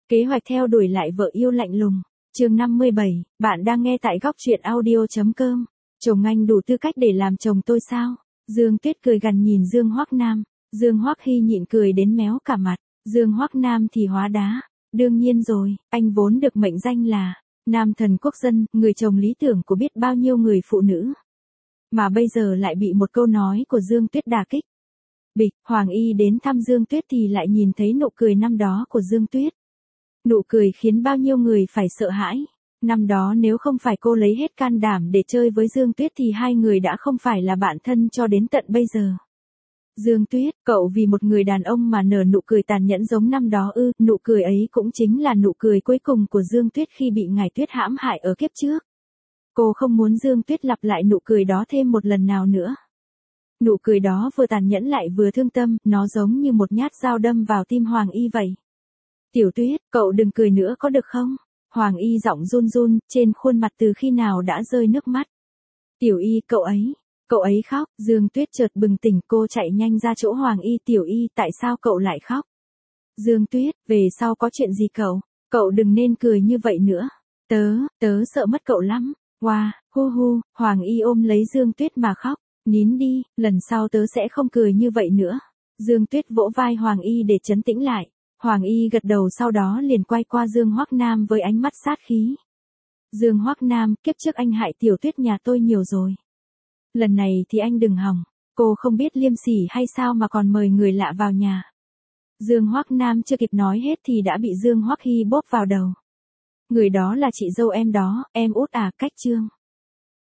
Kế hoạch theo đuổi lại vợ yêu lạnh lùng. Chương 57, bạn đang nghe tại góc truyện audio.com. Chồng anh đủ tư cách để làm chồng tôi sao? Dương Tuyết cười gằn nhìn Dương Hoắc Nam. Dương Hoắc Hi nhịn cười đến méo cả mặt. Dương Hoắc Nam thì hóa đá. Đương nhiên rồi, anh vốn được mệnh danh là nam thần quốc dân, người chồng lý tưởng của biết bao nhiêu người phụ nữ. Mà bây giờ lại bị một câu nói của Dương Tuyết đả kích. Bịch, Hoàng Y đến thăm Dương Tuyết thì lại nhìn thấy nụ cười năm đó của Dương Tuyết. Nụ cười khiến bao nhiêu người phải sợ hãi. Năm đó nếu không phải cô lấy hết can đảm để chơi với Dương Tuyết thì hai người đã không phải là bạn thân cho đến tận bây giờ. Dương Tuyết, cậu vì một người đàn ông mà nở nụ cười tàn nhẫn giống năm đó ư? Nụ cười ấy cũng chính là nụ cười cuối cùng của Dương Tuyết khi bị Ngải Tuyết hãm hại ở kiếp trước. Cô không muốn Dương Tuyết lặp lại nụ cười đó thêm một lần nào nữa. Nụ cười đó vừa tàn nhẫn lại vừa thương tâm, nó giống như một nhát dao đâm vào tim Hoàng Y vậy. Tiểu Tuyết, cậu đừng cười nữa có được không? Hoàng Y giọng run run, trên khuôn mặt từ khi nào đã rơi nước mắt. Tiểu Y, cậu ấy khóc. Dương Tuyết chợt bừng tỉnh, cô chạy nhanh ra chỗ Hoàng Y. Tiểu Y, tại sao cậu lại khóc? Dương Tuyết, về sau có chuyện gì cậu đừng nên cười như vậy nữa. Tớ sợ mất cậu lắm. Wow, hu, Hoàng Y ôm lấy Dương Tuyết mà khóc. Nín đi, lần sau tớ sẽ không cười như vậy nữa. Dương Tuyết vỗ vai Hoàng Y để trấn tĩnh lại. Hoàng Y gật đầu, sau đó liền quay qua Dương Hoắc Nam với ánh mắt sát khí. Dương Hoắc Nam, kiếp trước anh hại Tiểu Tuyết nhà tôi nhiều rồi. Lần này thì anh đừng hòng. Cô không biết liêm sỉ hay sao mà còn mời người lạ vào nhà. Dương Hoắc Nam chưa kịp nói hết thì đã bị Dương Hoắc Hi bóp vào đầu. Người đó là chị dâu em đó, em út à, cách Trương.